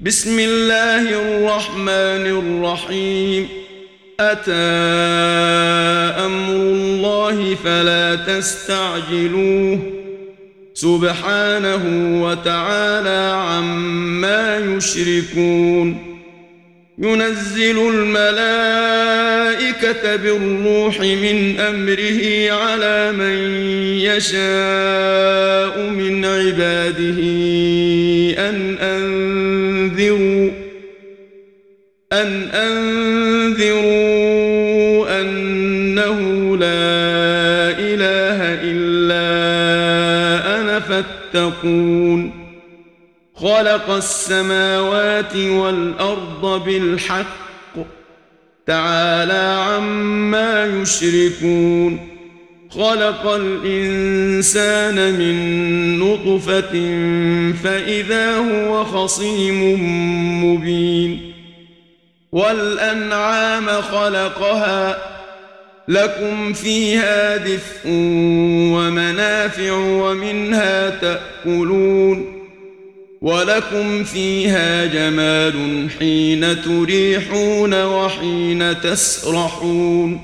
بسم الله الرحمن الرحيم. أتى أمر الله فلا تستعجلوه سبحانه وتعالى عما يشركون. ينزل الملائكة بالروح من أمره على من يشاء من عباده أن أنذروا أنه لا إله إلا أنا فاتقون. خلق السماوات والأرض بالحق تعالى عما يشركون. خلق الإنسان من نطفة فإذا هو خصيم مبين. والأنعام خلقها لكم فيها دفء ومنافع ومنها تأكلون. ولكم فيها جمال حين تريحون وحين تسرحون.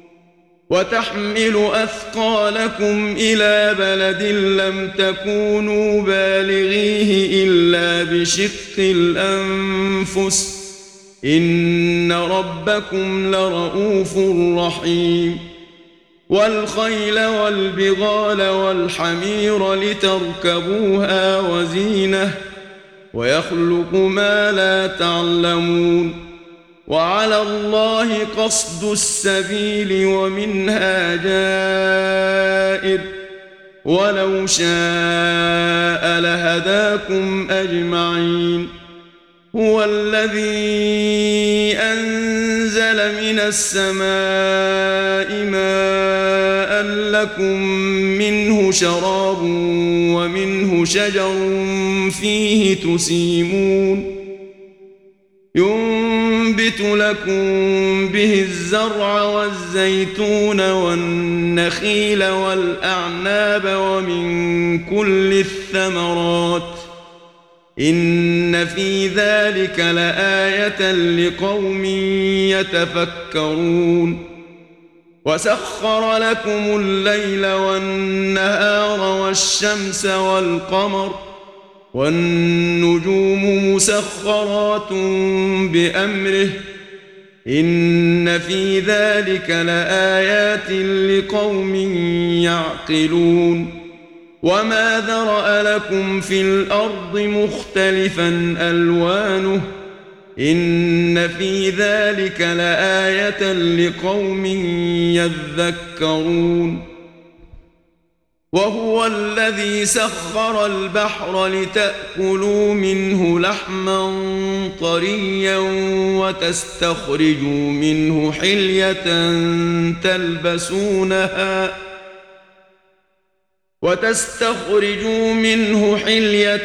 وتحمل أثقالكم إلى بلد لم تكونوا بالغيه إلا بشق الأنفس إن ربكم لرؤوف رحيم. والخيل والبغال والحمير لتركبوها وزينة ويخلق ما لا تعلمون. وعلى الله قصد السبيل ومنها جائر ولو شاء لهداكم أجمعين. هو الذي أنزل من السماء ماء لكم منه شراب ومنه شجر فيه تسيمون. ينبت لكم به الزرع والزيتون والنخيل والأعناب ومن كل الثمرات إن في ذلك لآية لقوم يتفكرون. وسخر لكم الليل والنهار والشمس والقمر والنجوم مسخرات بأمره إن في ذلك لآيات لقوم يعقلون. وما ذرأ لكم في الأرض مختلفا ألوانه إن في ذلك لآية لقوم يذكرون. وهو الذي سخر البحر لتأكلوا منه لحما طريا وتستخرجوا منه حلية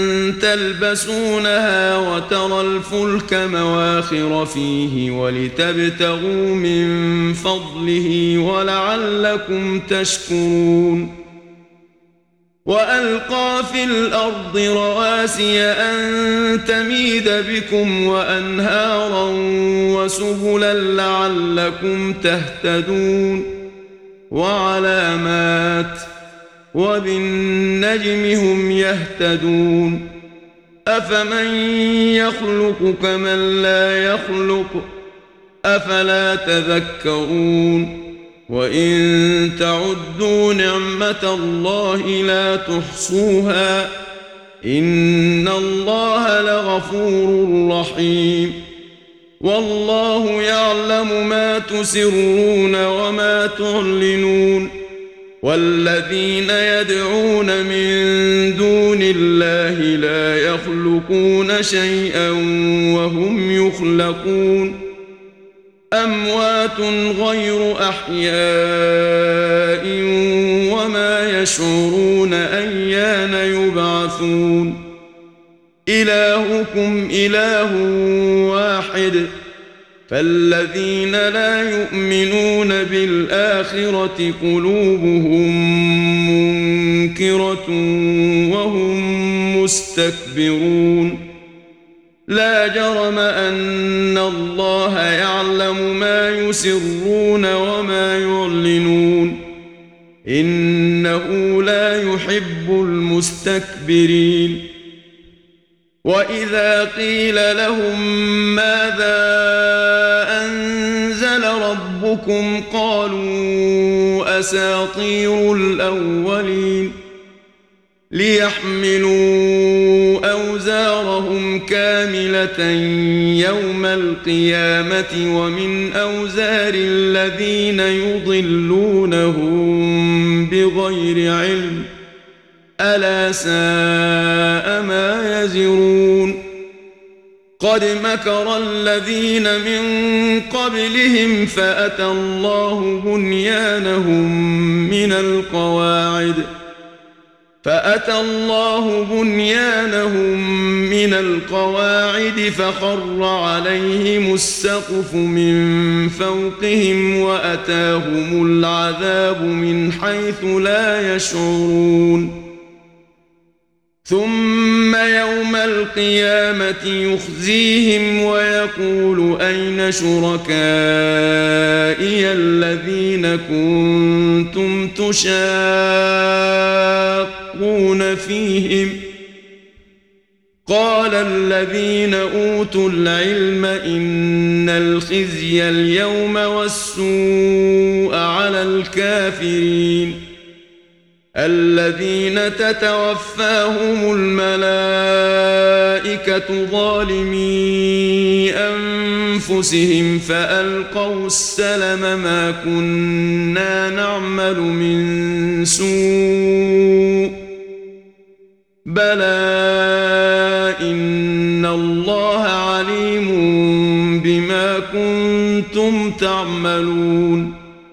تلبسونها وترى الفلك مواخر فيه ولتبتغوا من فضله ولعلكم تشكرون. وألقى في الأرض رواسي أن تميد بكم وأنهارا وسبلا لعلكم تهتدون. وعلامات وبالنجم هم يهتدون. أفمن يخلق كمن لا يخلق أفلا تذكرون. وإن تعدوا نعمة الله لا تحصوها إن الله لغفور رحيم. والله يعلم ما تسرون وما تعلنون. والذين يدعون من دون الله لا يخلقون شيئا وهم يخلقون. أموات غير أحياء وما يشعرون أيان يبعثون. إلهكم إله واحد فالذين لا يؤمنون بالآخرة قلوبهم منكرة وهم مستكبرون. لا جرم أن الله يعلم ما يسرون وما يعلنون إنه لا يحب المستكبرين وإذا قيل لهم ماذا أنزل ربكم قالوا أساطير الأولين ليحملوا أوزارهم كاملة يوم القيامة ومن أوزار الذين يضلونهم بغير علم ألا ساء ما يزرون قد مكر الذين من قبلهم فأتى الله بنيانهم من القواعد فخر عليهم السقف من فوقهم وأتاهم العذاب من حيث لا يشعرون ثم يوم القيامة يخزيهم ويقول أين شركائي الذين كنتم تشاقون فيهم قال الذين أوتوا العلم إن الخزي اليوم والسوء على الكافرين الذين تتوفاهم الملائكة ظالمي أنفسهم فألقوا السلم ما كنا نعمل من سوء بلى إن الله عليم بما كنتم تعملون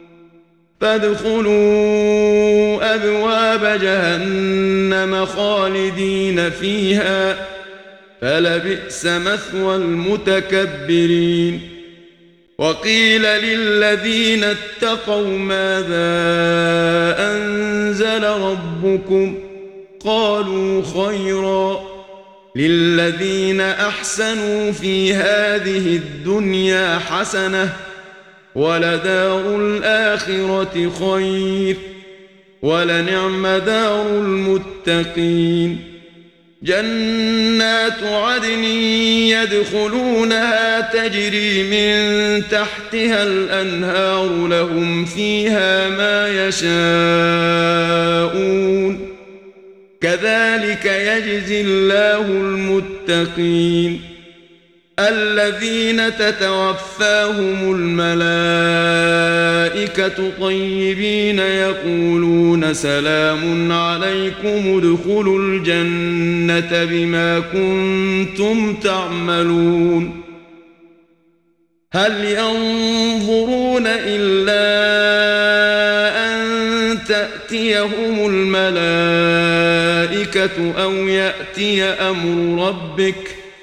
فادخلوا أبواب جهنم خالدين فيها فلبئس مثوى المتكبرين وقيل للذين اتقوا ماذا أنزل ربكم قالوا خيرا للذين أحسنوا في هذه الدنيا حسنة ولدار الآخرة خير ولنعم دار المتقين جنات عدن يدخلونها تجري من تحتها الأنهار لهم فيها ما يشاءون كذلك يجزي الله المتقين الذين تتوفاهم الملائكة طيبين يقولون سلام عليكم ادخلوا الجنة بما كنتم تعملون هل ينظرون إلا أن تأتيهم الملائكة أو يأتي أمر ربك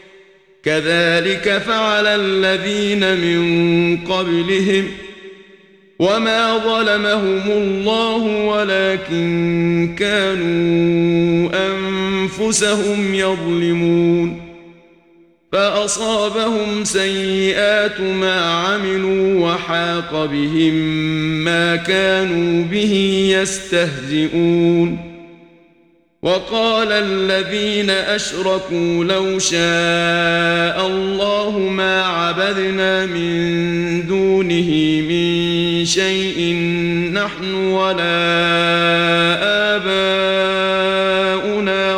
كذلك فعل الذين من قبلهم وما ظلمهم الله ولكن كانوا أنفسهم يظلمون فأصابهم سيئات ما عملوا وحاق بهم ما كانوا به يستهزئون وقال الذين أشركوا لو شاء الله ما عبدنا من دونه من شيء نحن ولا آباؤنا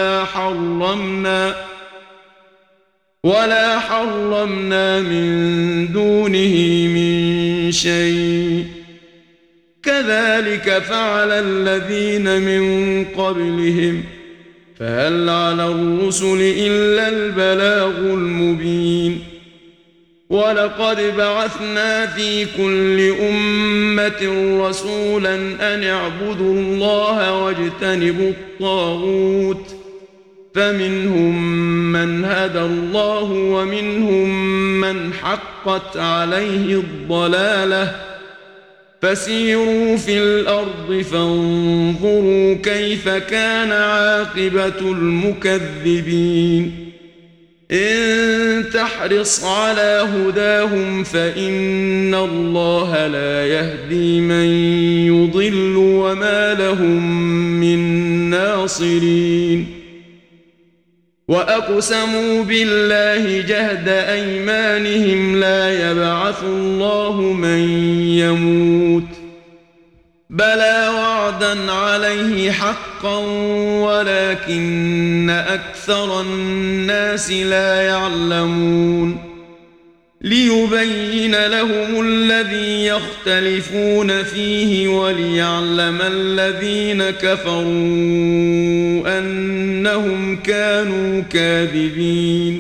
ولا حرمنا من دونه من شيء كذلك فعل الذين من قبلهم فهل على الرسل إلا البلاغ المبين ولقد بعثنا في كل أمة رسولا أن اعبدوا الله واجتنبوا الطاغوت فمنهم من هدى الله ومنهم من حقت عليه الضلالة فسيروا في الأرض فانظروا كيف كان عاقبة المكذبين إن تحرص على هداهم فإن الله لا يهدي من يضل وما لهم من ناصرين وأقسموا بالله جهد أيمانهم لا يبعث الله من يموت بلى وعدا عليه حقا ولكن أكثر الناس لا يعلمون ليبين لهم الذي يختلفون فيه وليعلم الذين كفروا أنهم كانوا كاذبين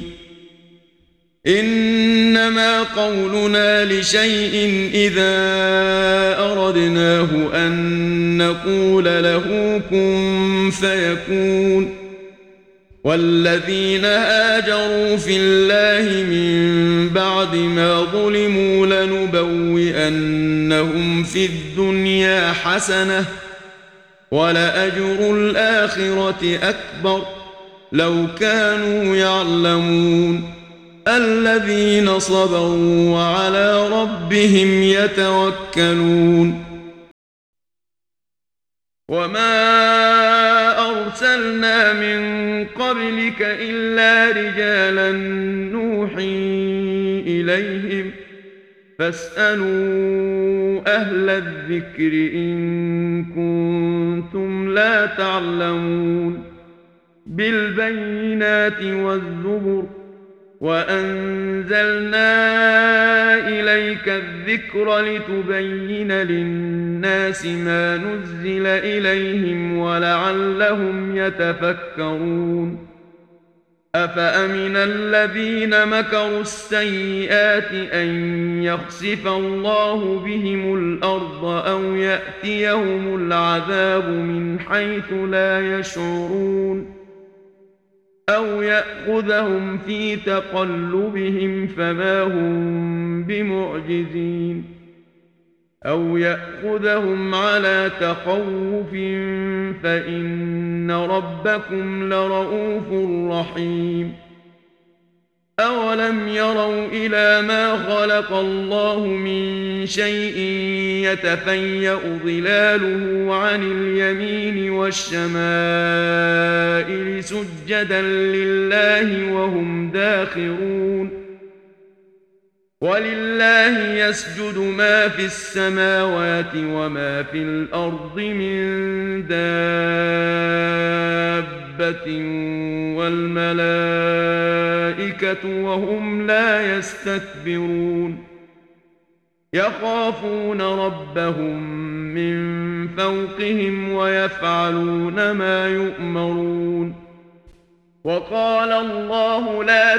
إنما قولنا لشيء إذا أردناه أن نقول له كن فيكون والذين هاجروا في الله من بعد ما ظلموا لنبوئنهم في الدنيا حسنة ولأجر الآخرة أكبر لو كانوا يعلمون الذين صبروا وعلى ربهم يتوكلون وما أرسلنا من قبلك إلا رجالا نوحي إليهم فاسألوا أهل الذكر إن كنتم لا تعلمون بالبينات والزبر وأنزلنا إليك الذكر لتبين للناس ما نزل إليهم ولعلهم يتفكرون أفأمن الذين مكروا السيئات أن يخسف الله بهم الأرض أو يأتيهم العذاب من حيث لا يشعرون أو يأخذهم في تقلبهم فما هم بمعجزين أو يأخذهم على تخوف فإن ربكم لرؤوف رحيم أولم يروا إلى ما خلق الله من شيء يتفيأ ظلاله عن اليمين والشمائل سجدا لله وهم داخرون ولله يسجد ما في السماوات وما في الأرض من دابة والملائكة وهم لا يستكبرون يخافون ربهم من فوقهم ويفعلون ما يؤمرون وقال الله لا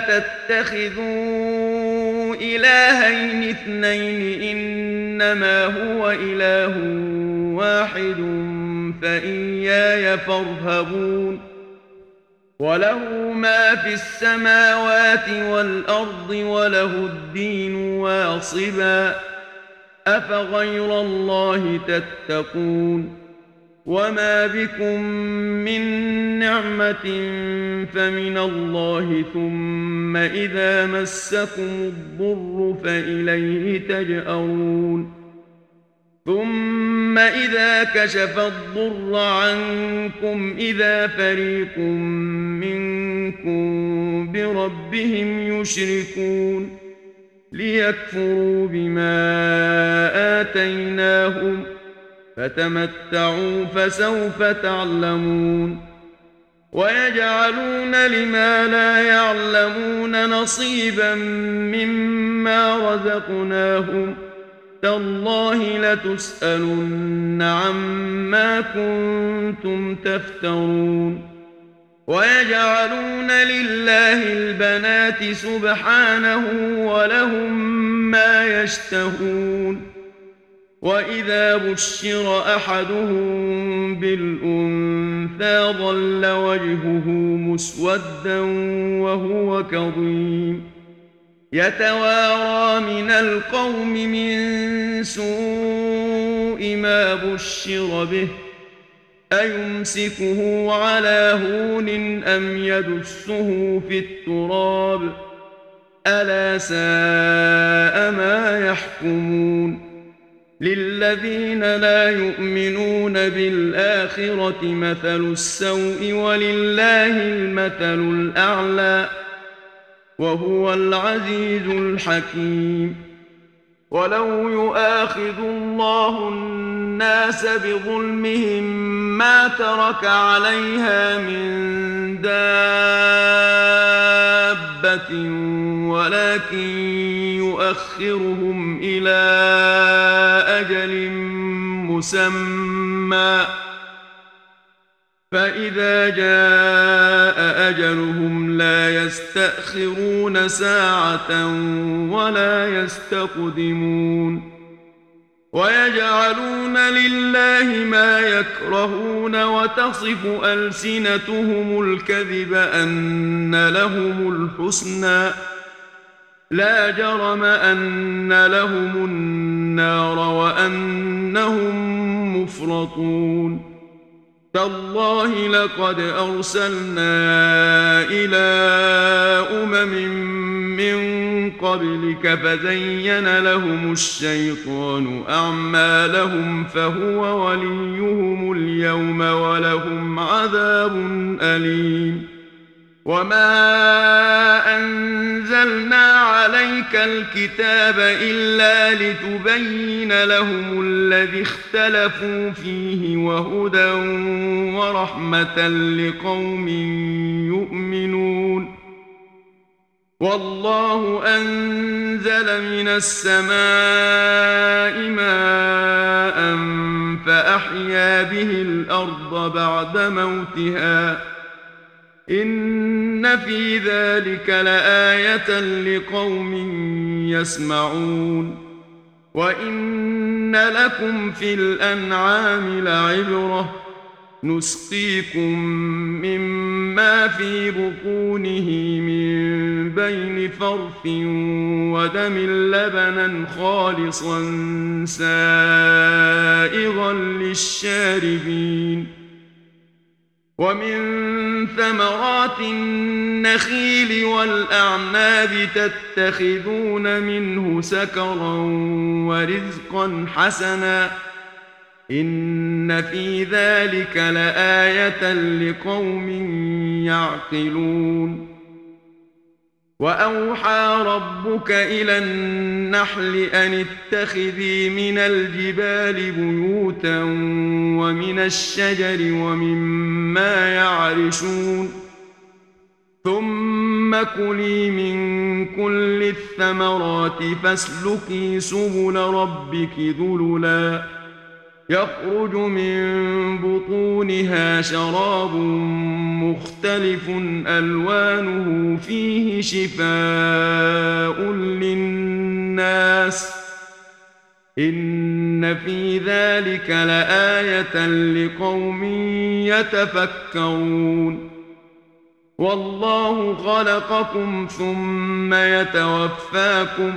تتخذوا إلهين اثنين إنما هو إله واحد فإياي فارهبون وله ما في السماوات والأرض وله الدين واصبا أفغير الله تتقون وما بكم من نعمة فمن الله ثم إذا مسكم الضر فإليه تجأرون ثم إذا كشف الضر عنكم إذا فريق منكم بربهم يشركون ليكفروا بما آتيناهم فتمتعوا فسوف تعلمون ويجعلون لما لا يعلمون نصيبا مما رزقناهم تالله لتسألن عما كنتم تفترون ويجعلون لله البنات سبحانه ولهم ما يشتهون وإذا بشر أحدهم بالأنثى ظل وجهه مسودا وهو كظيم يتوارى من القوم من سوء ما بشر به أيمسكه على هون أم يدسه في التراب ألا ساء ما يحكمون للذين لا يؤمنون بالآخرة مثل السوء ولله المثل الأعلى وهو العزيز الحكيم ولو يؤاخذ الله الناس بظلمهم ما ترك عليها من دابة ولكن يؤخرهم إلى أجل مسمى فإذا جاء أجلهم لا يستأخرون ساعة ولا يستقدمون ويجعلون لله ما يكرهون وتصف ألسنتهم الكذب أن لهم الحسنى لا جرم أن لهم النار وأنهم مفرطون تالله لقد أرسلنا إلى من قبلك فزين لهم الشيطان أعمالهم فهو وليهم اليوم ولهم عذاب أليم وما أنزلنا عليك الكتاب إلا لتبين لهم الذي اختلفوا فيه وهدى ورحمة لقوم يؤمنون والله أنزل من السماء ماء فأحيا به الأرض بعد موتها إن في ذلك لآية لقوم يسمعون وإن لكم في الأنعام لعبرة نسقيكم مما في بطونه من بين فرث ودم لبنا خالصا سائغا للشاربين ومن ثمرات النخيل والأعناب تتخذون منه سكرا ورزقا حسنا إن في ذلك لآية لقوم يعقلون وأوحى ربك إلى النحل أن اتخذي من الجبال بيوتا ومن الشجر ومما يعرشون ثم كلي من كل الثمرات فاسلكي سبل ربك ذللا يخرج من بطونها شراب مختلف ألوانه فيه شفاء للناس إن في ذلك لآية لقوم يتفكرون والله خلقكم ثم يتوفاكم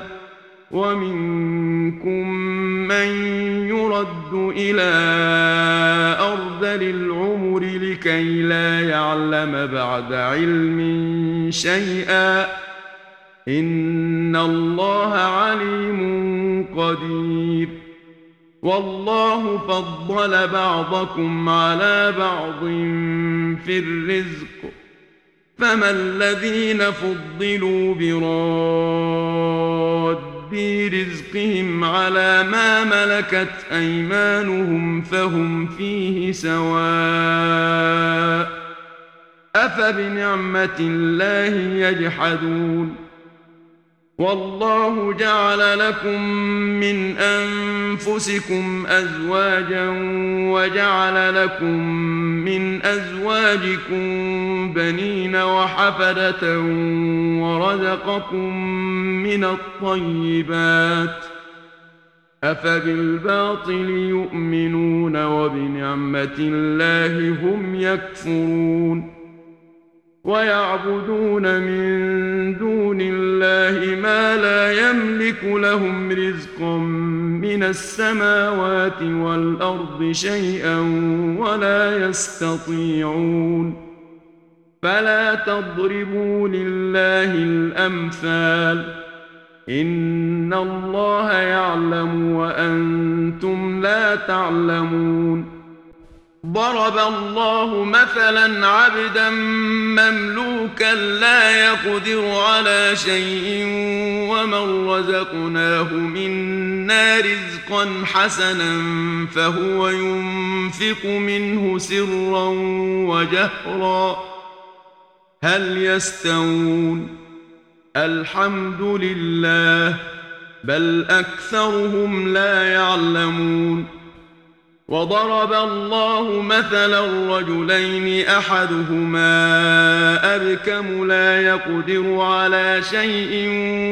ومنكم من يرد إلى أرذل العمر لكي لا يعلم بعد علم شيئا إن الله عليم قدير والله فضل بعضكم على بعض في الرزق فما الذين فضلوا براد رزقهم على ما ملكت أيمانهم فهم فيه سواء أفبنعمة الله يجحدون والله جعل لكم من أنفسكم أزواجا وجعل لكم من أزواجكم بنين وحفدة ورزقكم من الطيبات أفبالباطل يؤمنون وبنعمة الله هم يكفرون ويعبدون من دون الله ما لا يملك لهم رزقا من السماوات والأرض شيئا ولا يستطيعون فلا تضربوا لله الأمثال إن الله يعلم وأنتم لا تعلمون ضرب الله مثلا عبدا مملوكا لا يقدر على شيء ومن رزقناه منا رزقا حسنا فهو ينفق منه سرا وجهرا هل يستوون الحمد لله بل أكثرهم لا يعلمون وضرب الله مثلا رجلين أحدهما أبكم لا يقدر على شيء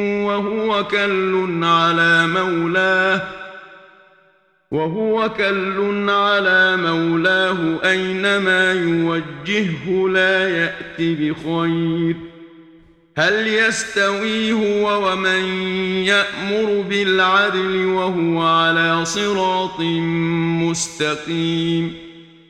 وهو كل على مولاه أينما يوجهه لا يأت بخير هل يستوي هو ومن يأمر بالعدل وهو على صراط مستقيم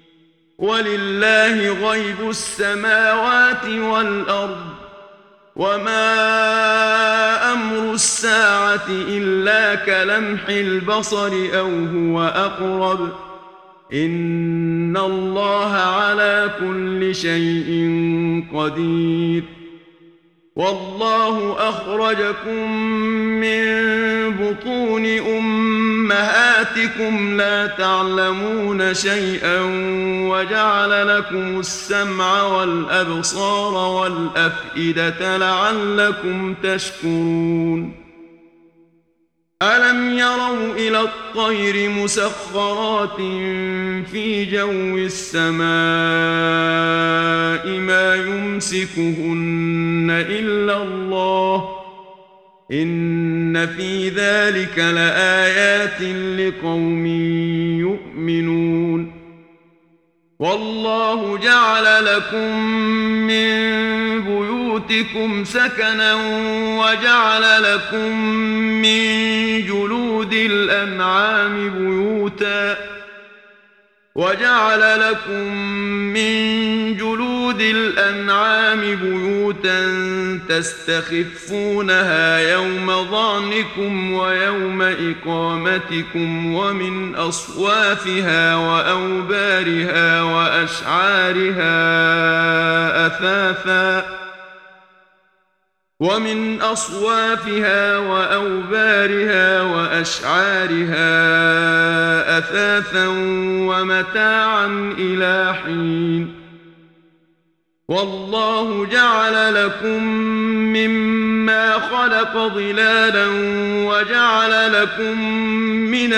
ولله غيب السماوات والأرض وما أمر الساعة إلا كلمح البصر أو هو أقرب إن الله على كل شيء قدير والله أخرجكم من بطون أمهاتكم لا تعلمون شيئا وجعل لكم السمع والأبصار والأفئدة لعلكم تشكرون ألم يروا إلى الطير مسخرات في جو السماء ما يمسكهن إلا الله إن في ذلك لآيات لقوم يؤمنون والله جعل لكم من بيوتكم سكنا وجعل لكم من جلود الأنعام بيوتا تستخفونها يوم ظعنكم ويوم إقامتكم ومن أصوافها وأوبارها وأشعارها أثاثا ومتاعا إلى حين والله جعل لكم مما خلق ظلالا وجعل لكم من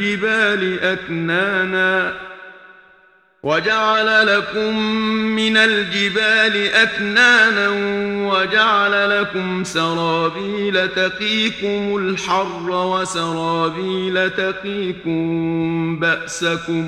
الجبال أكنانا وجعل لكم سرابيل تقيكم الحر وسرابيل تقيكم بأسكم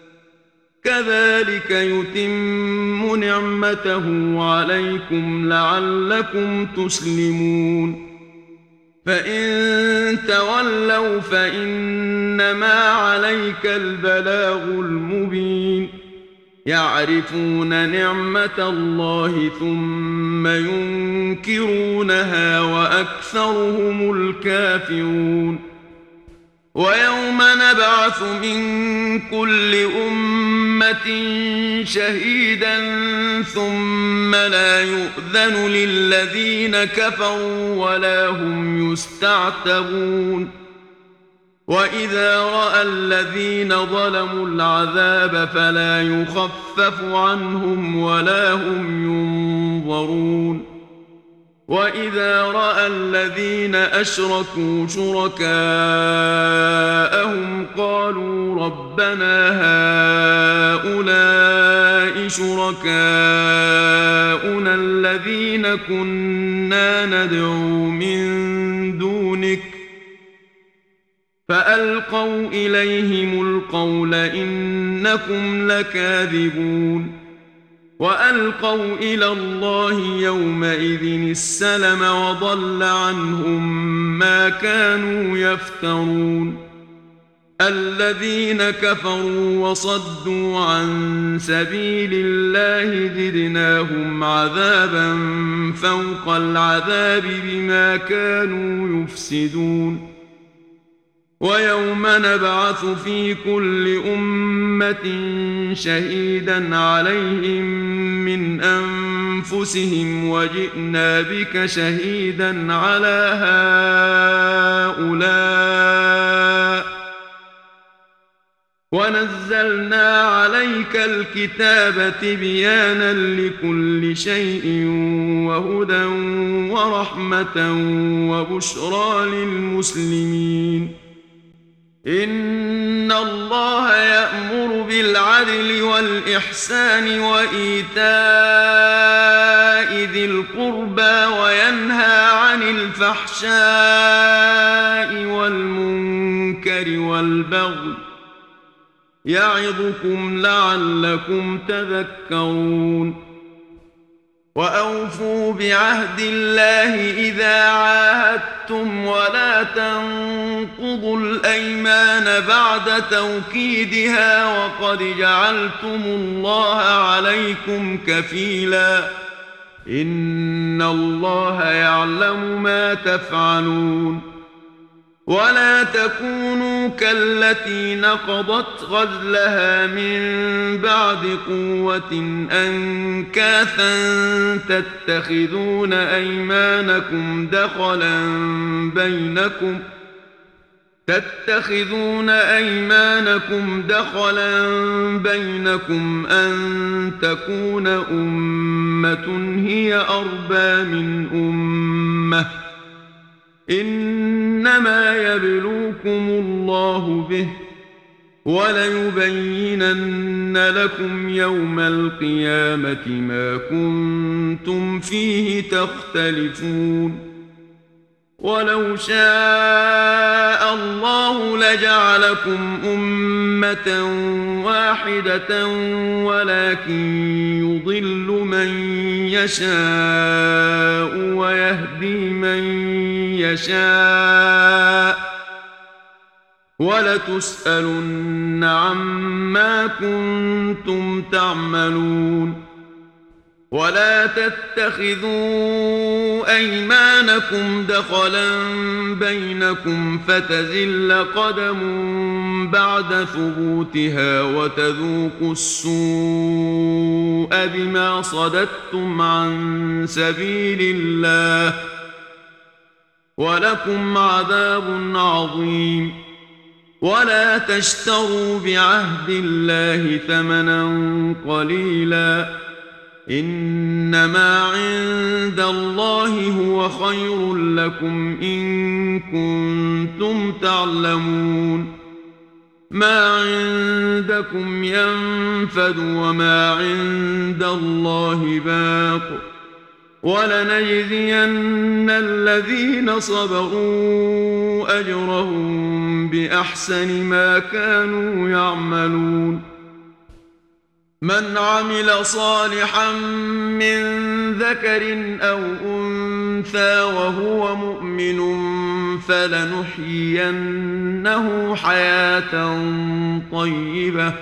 كذلك يتم نعمته عليكم لعلكم تسلمون فإن تولوا فإنما عليك البلاغ المبين يعرفون نعمة الله ثم ينكرونها وأكثرهم الكافرون ويوم نبعث من كل أمة شهيدا ثم لا يؤذن للذين كفروا ولا هم يستعتبون وإذا رأى الذين ظلموا العذاب فلا يخفف عنهم ولا هم ينظرون وإذا رأى الذين أشركوا شركاءهم قالوا ربنا هؤلاء شركاؤنا الذين كنا ندعو من دونك فألقوا إليهم القول إنكم لكاذبون وألقوا إلى الله يومئذ السلم وضل عنهم ما كانوا يفترون الذين كفروا وصدوا عن سبيل الله زدناهم عذابا فوق العذاب بما كانوا يفسدون ويوم نبعث في كل أمة شهيدا عليهم من أنفسهم وجئنا بك شهيدا على هؤلاء ونزلنا عليك الكتاب تبيانا لكل شيء وهدى ورحمة وبشرى للمسلمين إن الله يأمر بالعدل والإحسان وإيتاء ذي القربى وينهى عن الفحشاء والمنكر والبغي يعظكم لعلكم تذكرون وأوفوا بعهد الله إذا عاهدتم ولا تنقضوا الأيمان بعد توكيدها وقد جعلتم الله عليكم كفيلا إن الله يعلم ما تفعلون ولا تكونوا كالتي نقضت غزلها من بعد قوة أنكاثا تتخذون أيمانكم دخلا بينكم أن تكون أمة هي أربى من أمة إنما يبلوكم الله به وليبينن لكم يوم القيامة ما كنتم فيه تختلفون ولو شاء الله لجعلكم أمة واحدة ولكن يضل من يشاء ويهدي من يشاء ولتسألن عما كنتم تعملون ولا تتخذوا أيمانكم دخلا بينكم فتزل قدم بعد ثبوتها وتذوقوا السوء بما صددتم عن سبيل الله ولكم عذاب عظيم ولا تشتروا بعهد الله ثمنا قليلا إنما عند الله هو خير لكم إن كنتم تعلمون ما عندكم ينفد وما عند الله باق ولنجزين الذين صبروا أجرهم بأحسن ما كانوا يعملون من عمل صالحا من ذكر أو أنثى وهو مؤمن فلنحيينه حياة طيبة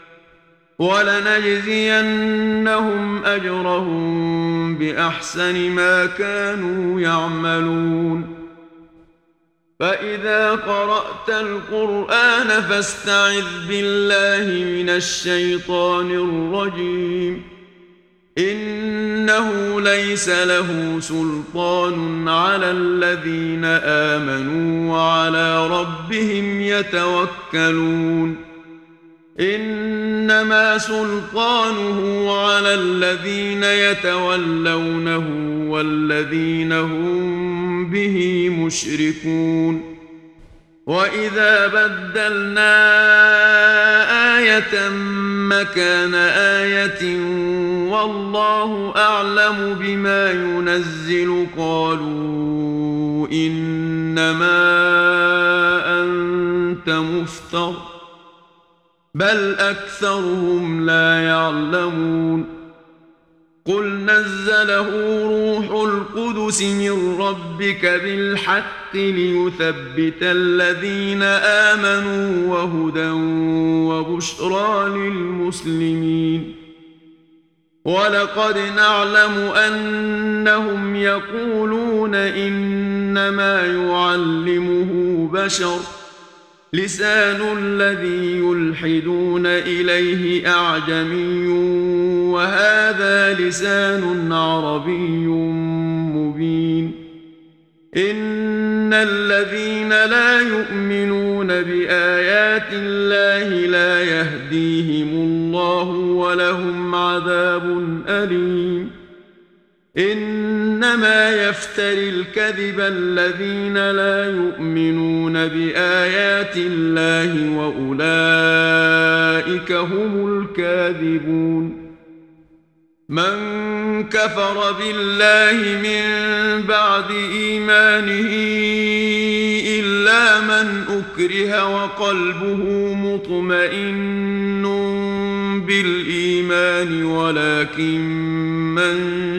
ولنجزينهم أجرهم بأحسن ما كانوا يعملون فإذا قرأت القرآن فاستعذ بالله من الشيطان الرجيم إنه ليس له سلطان على الذين آمنوا وعلى ربهم يتوكلون إنما سلطانه على الذين يتولونه والذين هم به مشركون وإذا بدلنا آية مكان آية والله أعلم بما ينزل قالوا إنما أنت مفتر بل أكثرهم لا يعلمون قل نزله روح القدس من ربك بالحق ليثبت الذين آمنوا وهدى وبشرى للمسلمين. ولقد نعلم أنهم يقولون إنما يعلمه بشر، لسان الذي يلحدون إليه أعجمي وهذا لسان عربي مبين. إن الذين لا يؤمنون بآيات الله لا يهديهم الله ولهم عذاب أليم. إنما يفتري الكذب الذين لا يؤمنون بآيات الله وأولئك هم الكاذبون. من كفر بالله من بعد إيمانه إلا من أكره وقلبه مطمئن بالإيمان ولكن من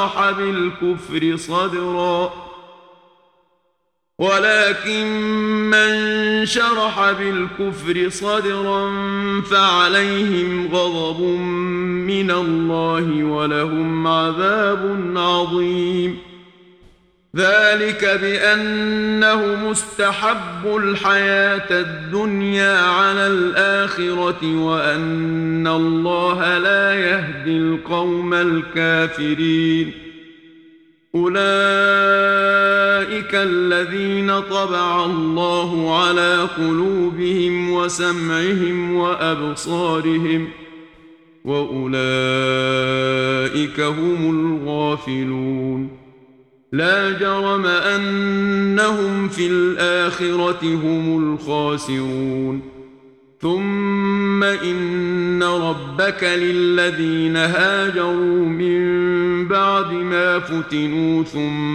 شرح بالكفر صدرا فعليهم غضب من الله ولهم عذاب عظيم. ذلك بأنه مستحب الحياة الدنيا على الآخرة وأن الله لا يهدي القوم الكافرين. أولئك الذين طبع الله على قلوبهم وسمعهم وأبصارهم وأولئك هم الغافلون. لا جرم أنهم في الآخرة هم الخاسرون. ثم إن ربك للذين هاجروا من بعد ما فتنوا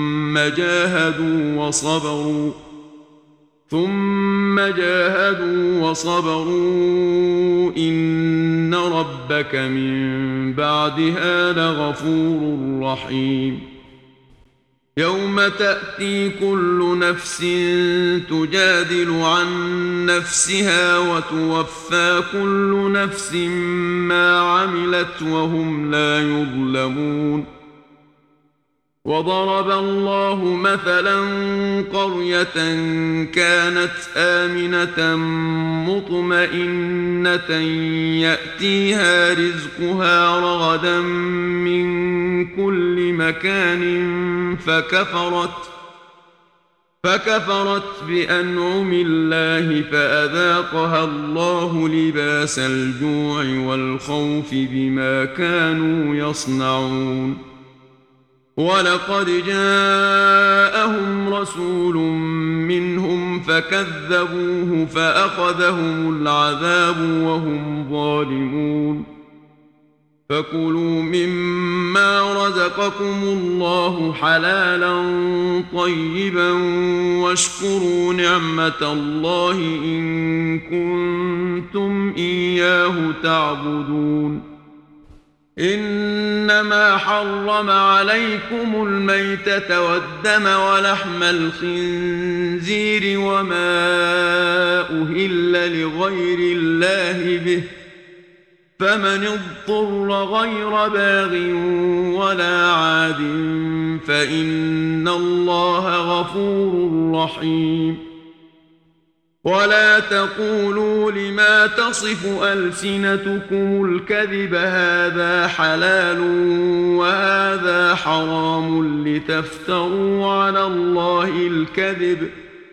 ثم جاهدوا وصبروا إن ربك من بعدها لغفور رحيم. يوم تأتي كل نفس تجادل عن نفسها وتوفى كل نفس ما عملت وهم لا يظلمون. وضرب الله مثلا قرية كانت آمنة مطمئنة يأتيها رزقها رغدا من كل مكان فكفرت بأنعم الله فأذاقها الله لباس الجوع والخوف بما كانوا يصنعون. ولقد جاءهم رسول منهم فكذبوه فأخذهم العذاب وهم ظالمون. فكلوا مما رزقكم الله حلالا طيبا واشكروا نعمة الله إن كنتم إياه تعبدون. إنما حرم عليكم الميتة والدم ولحم الخنزير وما أهل لغير الله به، فمن اضطر غير باغ ولا عاد فإن الله غفور رحيم. ولا تقولوا لما تصف ألسنتكم الكذب هذا حلال وهذا حرام لتفتروا على الله الكذب.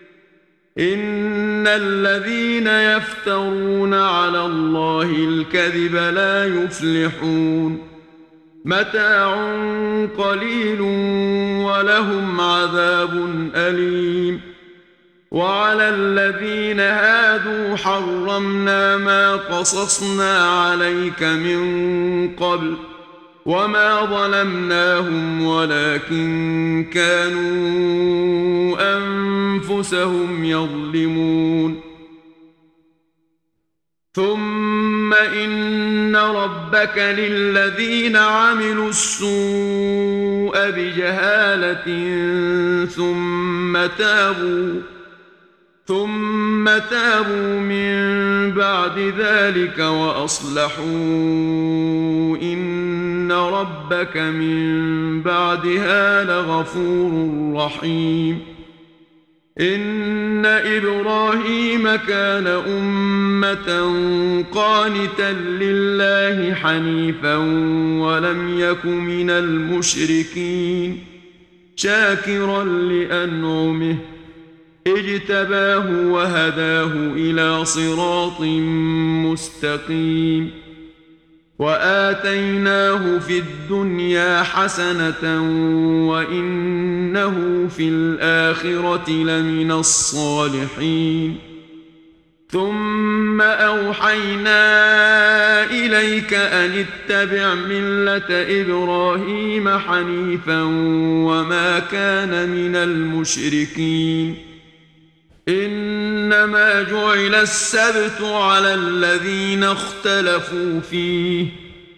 إن الذين يفترون على الله الكذب لا يفلحون. متاع قليل ولهم عذاب أليم. وعلى الذين هادوا حرمنا ما قصصنا عليك من قبل وما ظلمناهم ولكن كانوا أنفسهم يظلمون. ثم إن ربك للذين عملوا السوء بجهالة ثم تابوا من بعد ذلك وأصلحوا إن ربك من بعدها لغفور رحيم إن إبراهيم كان أمة قانتا لله حنيفا ولم يك من المشركين شاكرا لأنعمه اجتباه وهداه إلى صراط مستقيم وآتيناه في الدنيا حسنة وإنه في الآخرة لمن الصالحين ثم أوحينا إليك أن اتبع ملة إبراهيم حنيفا وما كان من المشركين إنما جعل السبت على الذين اختلفوا فيه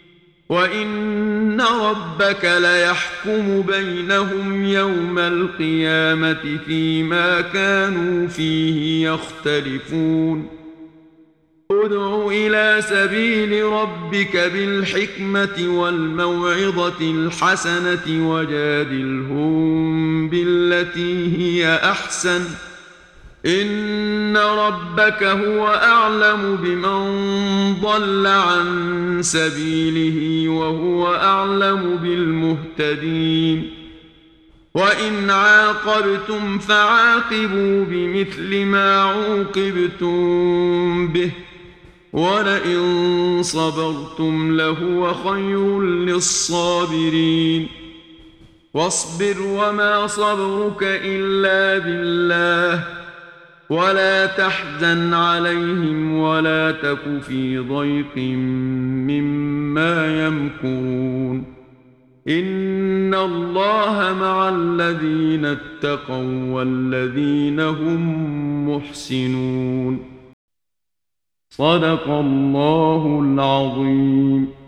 وإن ربك ليحكم بينهم يوم القيامة فيما كانوا فيه يختلفون ادع إلى سبيل ربك بالحكمة والموعظة الحسنة وجادلهم بالتي هي أحسن إن ربك هو أعلم بمن ضل عن سبيله وهو أعلم بالمهتدين وإن عاقبتم فعاقبوا بمثل ما عوقبتم به ولئن صبرتم لهو خير للصابرين واصبر وما صبرك إلا بالله ولا تحزن عليهم ولا تك في ضيق مما يمكرون إن الله مع الذين اتقوا والذين هم محسنون صدق الله العظيم.